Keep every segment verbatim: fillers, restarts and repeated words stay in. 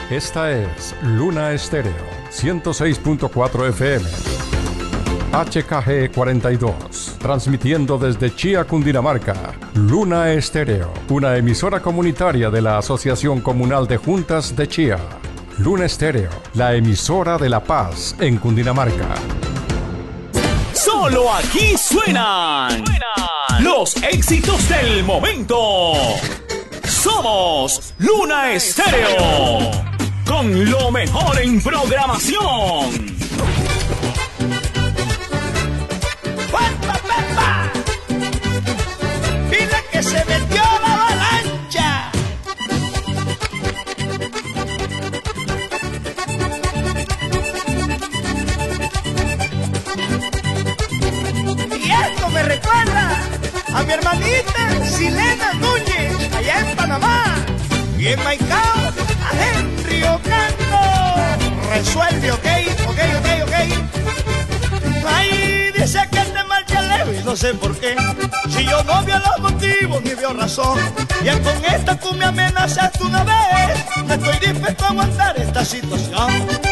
Esta es Luna Estéreo, ciento seis punto cuatro F M. H K G cuarenta y dos, transmitiendo desde Chía, Cundinamarca. Luna Estéreo, una emisora comunitaria de la Asociación Comunal de Juntas de Chía. Luna Estéreo, la emisora de la paz en Cundinamarca. Solo aquí suenan, suenan los éxitos del momento. Somos Luna Estéreo, con lo mejor en programación. ¡Pepa, Pepa! ¡Dile que se metió la avalancha! Y esto me recuerda a mi hermanita Silena Núñez, allá en Panamá. Y en Maicao, a Henry Ocando. Resuelve, ok, ok, ok, ok. Ay, dice que te marcha leve y no sé por qué. Si yo no veo los motivos ni veo razón. Ya con esta tú me amenazaste una vez. No estoy dispuesto a aguantar esta situación.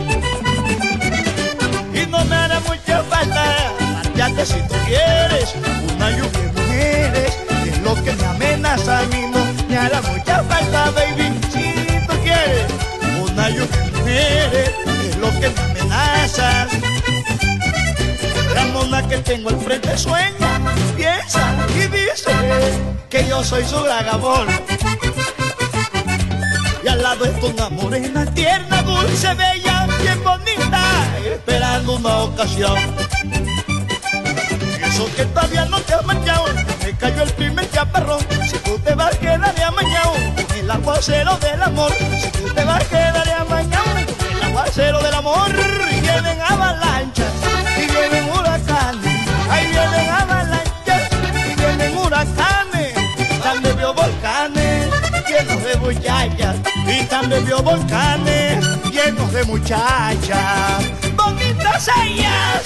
Y no me hará mucha falta marcharte si tú quieres. Una lluvia de mujeres es lo que me amenaza a mí. No me hará mucha falta, baby, si tú quieres. Una lluvia de mujeres es lo que me amenaza. La mona que tengo al frente sueña, piensa y dice que yo soy su gran amor. Y al lado está una morena tierna, dulce, bella, bien bonita, esperando una ocasión. Y eso que todavía no te has marchado, me cayó el primer chaparrón. Si tú te vas quedaré amañado con el aguacero del amor. Si tú te vas quedaré amañado con el aguacero del amor. Y vienen avalanchas y vienen huracanes, ahí vienen avalanchas y vienen huracanes. También veo volcanes llenos de muchachas y también veo volcanes llenos de muchachas. Bonitas ellas.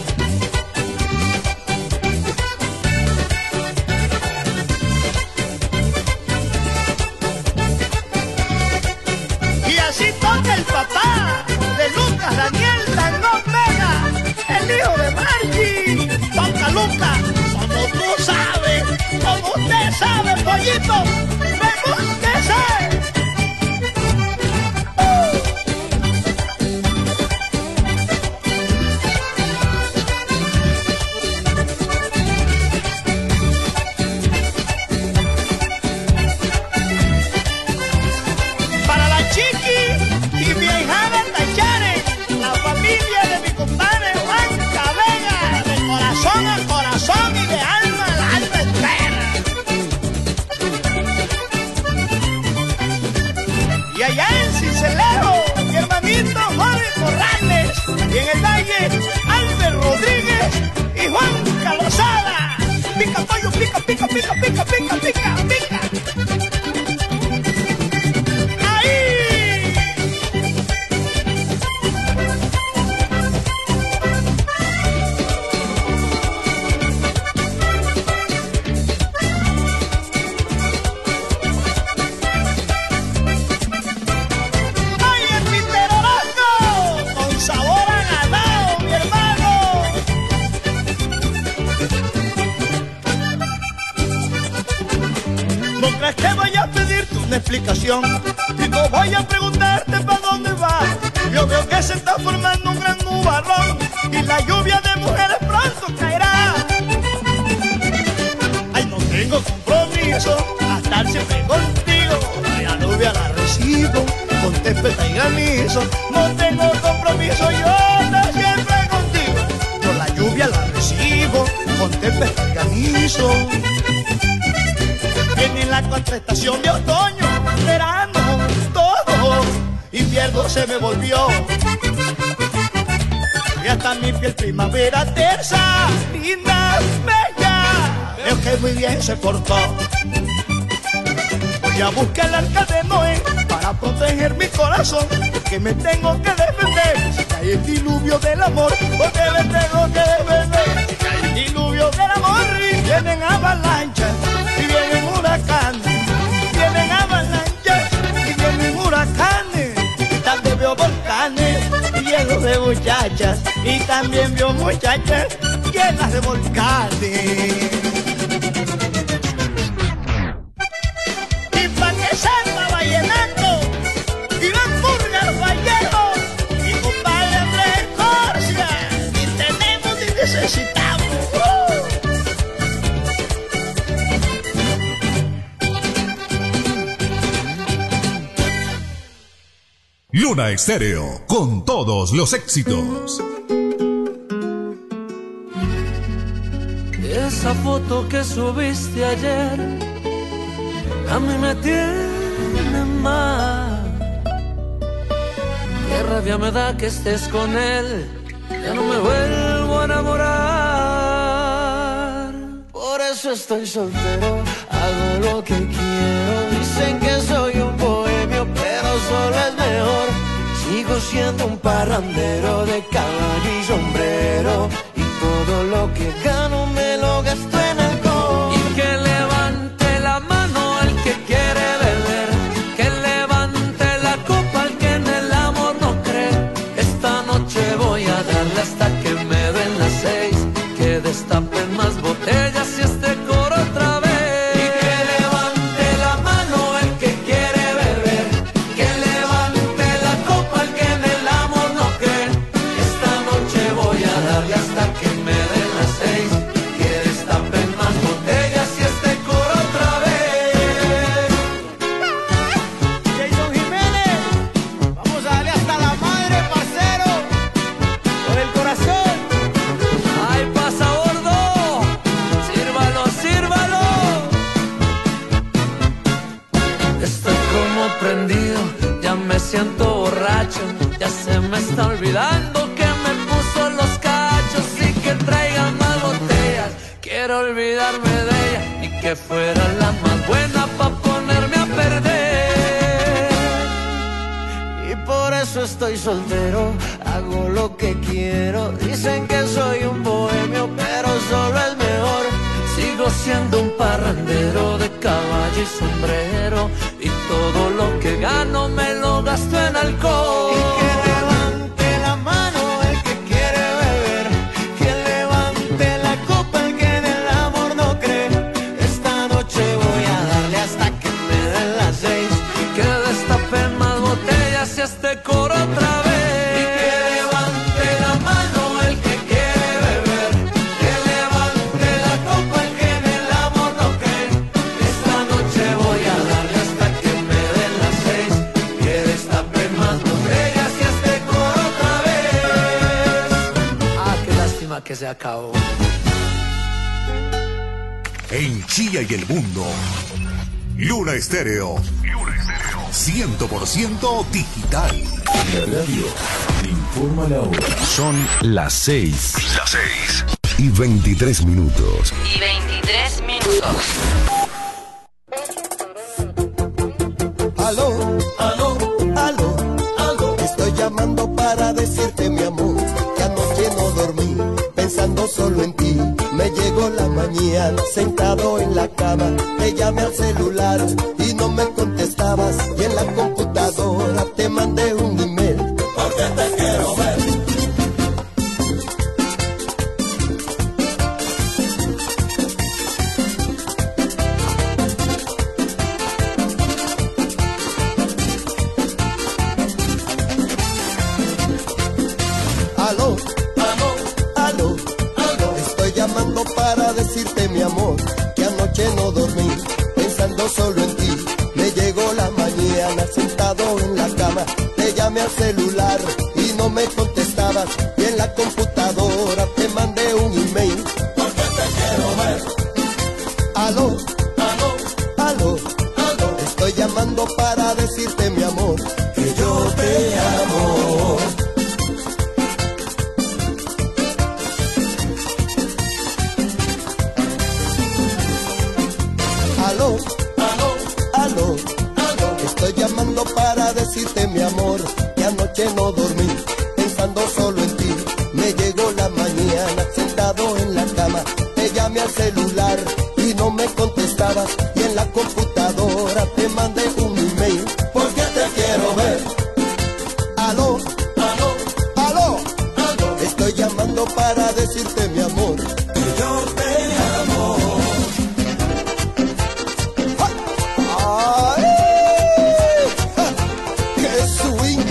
Y así toca el papá de Lucas Daniel Tangón Vega, el hijo de Margie. Toca Lucas, como tú sabes, como usted sabe, pollito, me búsquese. Para la Chiqui y mi hijada Tachare, la familia de mi compadre Juan Cabega, de corazón a corazón y de alma a alma entera. Y allá en Cincelejo, mi hermanito Jorge Corrales, y en el Valle, Albert Rodríguez y Juan Calosada. Pica pollo, pica, pica, pica, pica, pica, pica, pica. Que voy a pedirte una explicación y no voy a preguntarte para dónde vas. Yo veo que se está formando un gran nubarrón y la lluvia de mujeres pronto caerá. Ay, no tengo compromiso a estar siempre contigo. La lluvia la recibo con tempestad y granizo. No tengo compromiso yo a estar siempre contigo. Yo la lluvia la recibo con tempestad y granizo. Viene la contrastación de otoño, verano, todo, invierno se me volvió. Y hasta mi piel primavera tersa, linda, bella, veo que muy bien se portó. Voy a buscar el arca de Noé para proteger mi corazón, porque me tengo que defender. Si cae el diluvio del amor, porque me tengo que defender. Si cae el diluvio del amor, y vienen avalanchas y vienen huracanes, vienen avalanchas y vienen huracanes. volcanes llenos de muchachas y también vio muchachas llenas de volcanes. Y pa' que salga vallenato y van Purgas Vallejo y compadre Andrés Corsia y tenemos y necesitamos. ¡Uh! Luna Estéreo, con todos los éxitos. Esa foto que subiste ayer a mí me tiene mal. Qué rabia me da que estés con él, ya no me vuelvo a enamorar. Por eso estoy soltero, hago lo que quiero. Dicen que soy un bohemio, pero solo es mejor. Sigo siendo un parrandero de caballo y sombrero, y todo lo que gano me lo gasto en alcohol. Y que levante la mano el que quiere beber, que levante la copa el que en el amor no cree. Esta noche voy a darle hasta que me den las seis, que destapen más botellas y este coro otra vez. Siento borracho, ya se me está olvidando que me puso los cachos y que traigan más botellas. Quiero olvidarme de ella y que fuera la más buena pa' ponerme a perder. Y por eso estoy soltero, hago lo que quiero. Dicen que soy un bohemio, pero solo es mejor. Sigo siendo un parrandero de caballo y sombrero, y todo lo que gano me lo gasto en alcohol. Y que levante la mano el que quiere beber, que levante la copa el que en el amor no cree. Esta noche voy a darle hasta que me den las seis, que destapen más botellas y este coro otra vez. Que se acabó. En Chía y el mundo, Luna Estéreo, Luna Estéreo, cien por ciento digital. La radio informa la hora. Son las seis. Las seis. Y veintitrés minutos. Y veintitrés minutos. Aló, aló, aló, aló. Estoy llamando para decirte, mi amor, que anoche no dormí pensando solo en ti. Me llegó la mañana sentado en la cama, te llamé al celular y no me contestabas, y en la computadora te mandé un email porque te quiero ver. Aló, para decirte, mi amor, que anoche no dormí pensando solo en ti. Me llegó la mañana sentado en la cama, te llamé al celular y no me contestabas, y en la computadora te mandé un email porque te quiero ver. Aló, aló, aló, aló. Estoy llamando para decirte, mi amor, que yo te amo. Aló, aló, aló, aló. Estoy llamando para decirte, mi amor, que anoche no dormí pensando solo en ti. Me llegó la mañana sentado en la cama, te llamé al celular y no me contestabas, y en la computadora te mandé un email porque te quiero ver. Aló, llamo para decirte mi amor que yo te amo. ¡Ay! ¡Qué swing!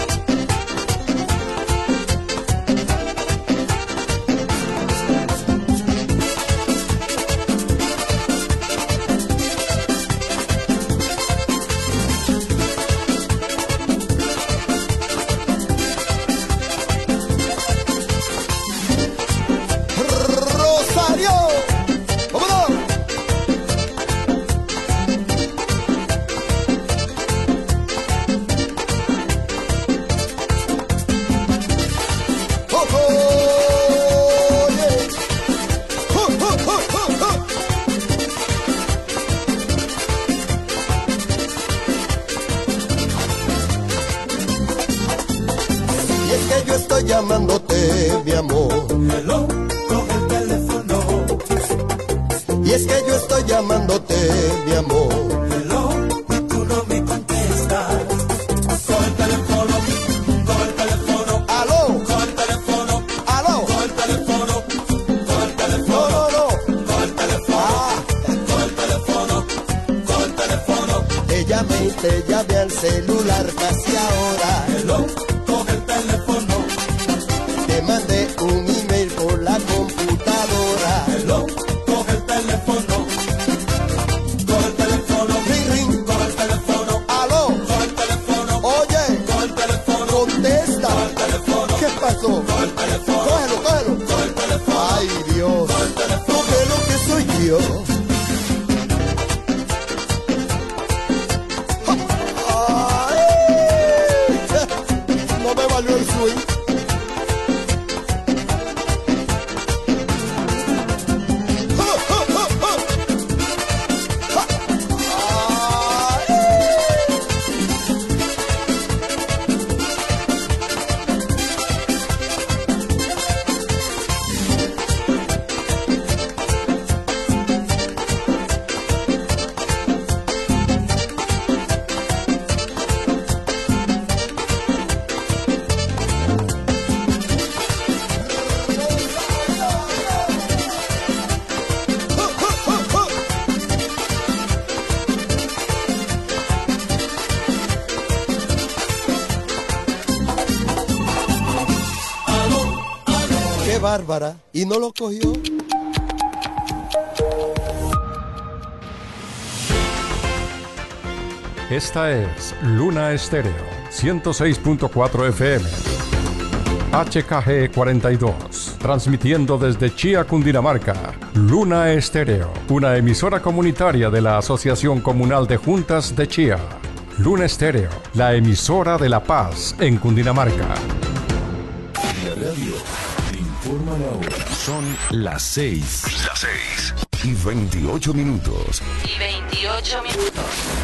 Llamándote, mi amor. Hello, coge el teléfono. Y es que yo estoy llamándote, mi amor. Hello, y tú no me contestas. Coge el teléfono, coge el teléfono. Aló, coge el teléfono. Aló, coge el teléfono. Coge el teléfono. No, no, no. Coge el teléfono. Ah. Coge el teléfono. Coge el teléfono. Te llamé y te llamé al celular casi ahora. Hello, coge el teléfono. Te mandé un email por la computadora. Hello, coge el teléfono. Coge el teléfono. Ring, ring. Coge el teléfono. Aló. Coge el teléfono. Oye. Coge el teléfono. Contesta. Coge el teléfono. ¿Qué pasó? Coge el teléfono. Cógelo, cógelo. Coge el teléfono. Ay, Dios. Coge el teléfono. ¿Qué es lo que soy yo? Ay, no me valió el swing. Bárbara, y no lo cogió. Esta es Luna Estéreo, ciento seis punto cuatro F M, H K G cuarenta y dos, transmitiendo desde Chía, Cundinamarca. Luna Estéreo, una emisora comunitaria de la Asociación Comunal de Juntas de Chía. Luna Estéreo, la emisora de la paz en Cundinamarca. La radio informa la hora. Son las seis. Las seis. Y veintiocho minutos. Y veintiocho minutos.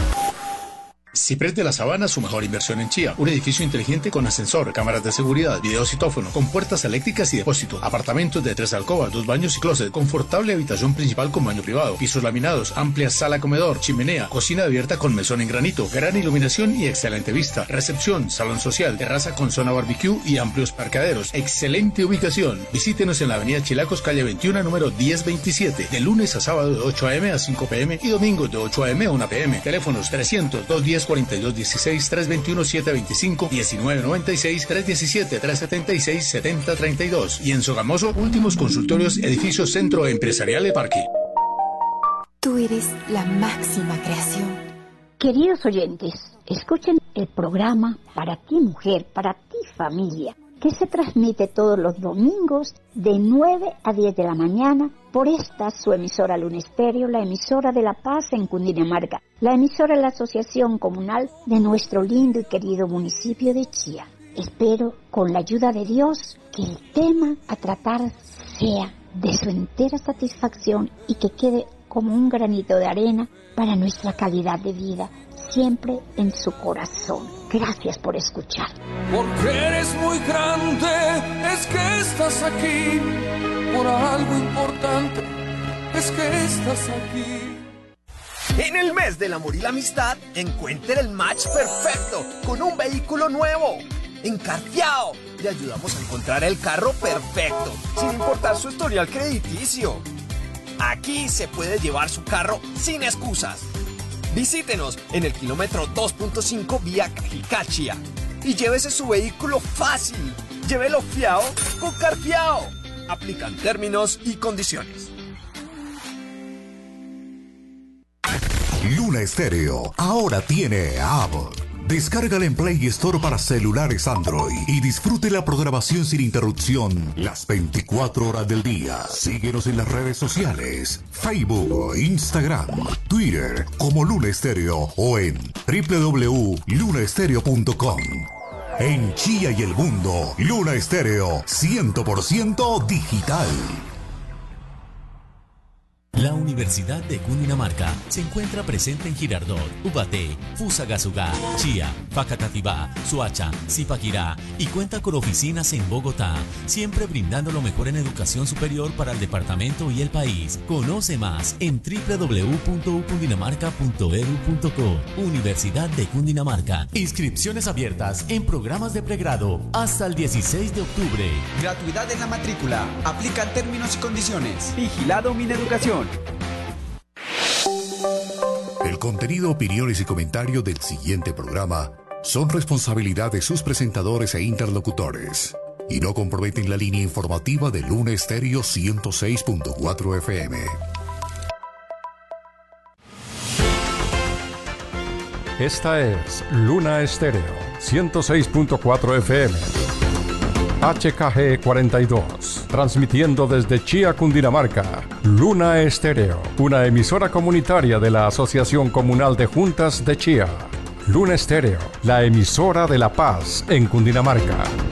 Ciprés de la Sabana, su mejor inversión en Chía. Un edificio inteligente con ascensor, cámaras de seguridad, videocitófono, con puertas eléctricas y depósito. Apartamentos de tres alcobas, dos baños y closet. Confortable habitación principal con baño privado. Pisos laminados, amplia sala comedor, chimenea, cocina abierta con mesón en granito, gran iluminación y excelente vista. Recepción, salón social, terraza con zona barbecue y amplios parqueaderos. Excelente ubicación. Visítenos en la avenida Chilacos, calle veintiuno, número diez veintisiete. De lunes a sábado de ocho a m a cinco p m y domingos de ocho a m a una p m. Teléfonos trescientos, doscientos diez, cuarenta y dos dieciséis, trescientos veintiuno, setecientos veinticinco, diecinueve noventa y seis, trescientos diecisiete, trescientos setenta y seis, setenta treinta y dos. Y en Sogamoso, últimos consultorios, edificio Centro Empresarial de Parque. Tú eres la máxima creación. Queridos oyentes, escuchen el programa Para ti Mujer, Para ti Familia, que se transmite todos los domingos de nueve a diez de la mañana por esta su emisora Luna Estéreo, la emisora de la paz en Cundinamarca, la emisora de la Asociación Comunal de nuestro lindo y querido municipio de Chía. Espero, con la ayuda de Dios, que el tema a tratar sea de su entera satisfacción y que quede como un granito de arena para nuestra calidad de vida, siempre en su corazón. Gracias por escuchar. Porque eres muy grande, es que estás aquí, por algo importante, es que estás aquí. En el mes del amor y la amistad, encuentre el match perfecto con un vehículo nuevo. En Cartiao, Le ayudamos a encontrar el carro perfecto, sin importar su historial crediticio. Aquí se puede llevar su carro sin excusas. Visítenos en el kilómetro dos punto cinco vía Cajicachia y llévese su vehículo fácil. Llévelo fiao con Carfiao. Aplican términos y condiciones. Luna Estéreo ahora tiene app. Descárgala en Play Store para celulares Android y disfrute la programación sin interrupción las veinticuatro horas del día. Síguenos en las redes sociales, Facebook, Instagram, Twitter como Luna Estéreo o en doble u doble u doble u punto luna estéreo punto com. En Chía y el mundo, Luna Estéreo cien por ciento digital. La Universidad de Cundinamarca se encuentra presente en Girardot, Ubaté, Fusagasugá, Chía, Facatativá, Suacha, Zipaquirá y cuenta con oficinas en Bogotá, siempre brindando lo mejor en educación superior para el departamento y el país. Conoce más en doble u doble u doble u punto u cundinamarca punto e d u punto co. Universidad de Cundinamarca. Inscripciones abiertas en programas de pregrado hasta el dieciséis de octubre. Gratuidad en la matrícula. Aplican términos y condiciones. Vigilado Mineducación. El contenido, opiniones y comentarios del siguiente programa son responsabilidad de sus presentadores e interlocutores y no comprometen la línea informativa de Luna Estéreo ciento seis punto cuatro F M. Esta es Luna Estéreo ciento seis punto cuatro F M. H K G cuarenta y dos, transmitiendo desde Chía, Cundinamarca, Luna Estéreo, una emisora comunitaria de la Asociación Comunal de Juntas de Chía. Luna Estéreo, la emisora de la paz en Cundinamarca.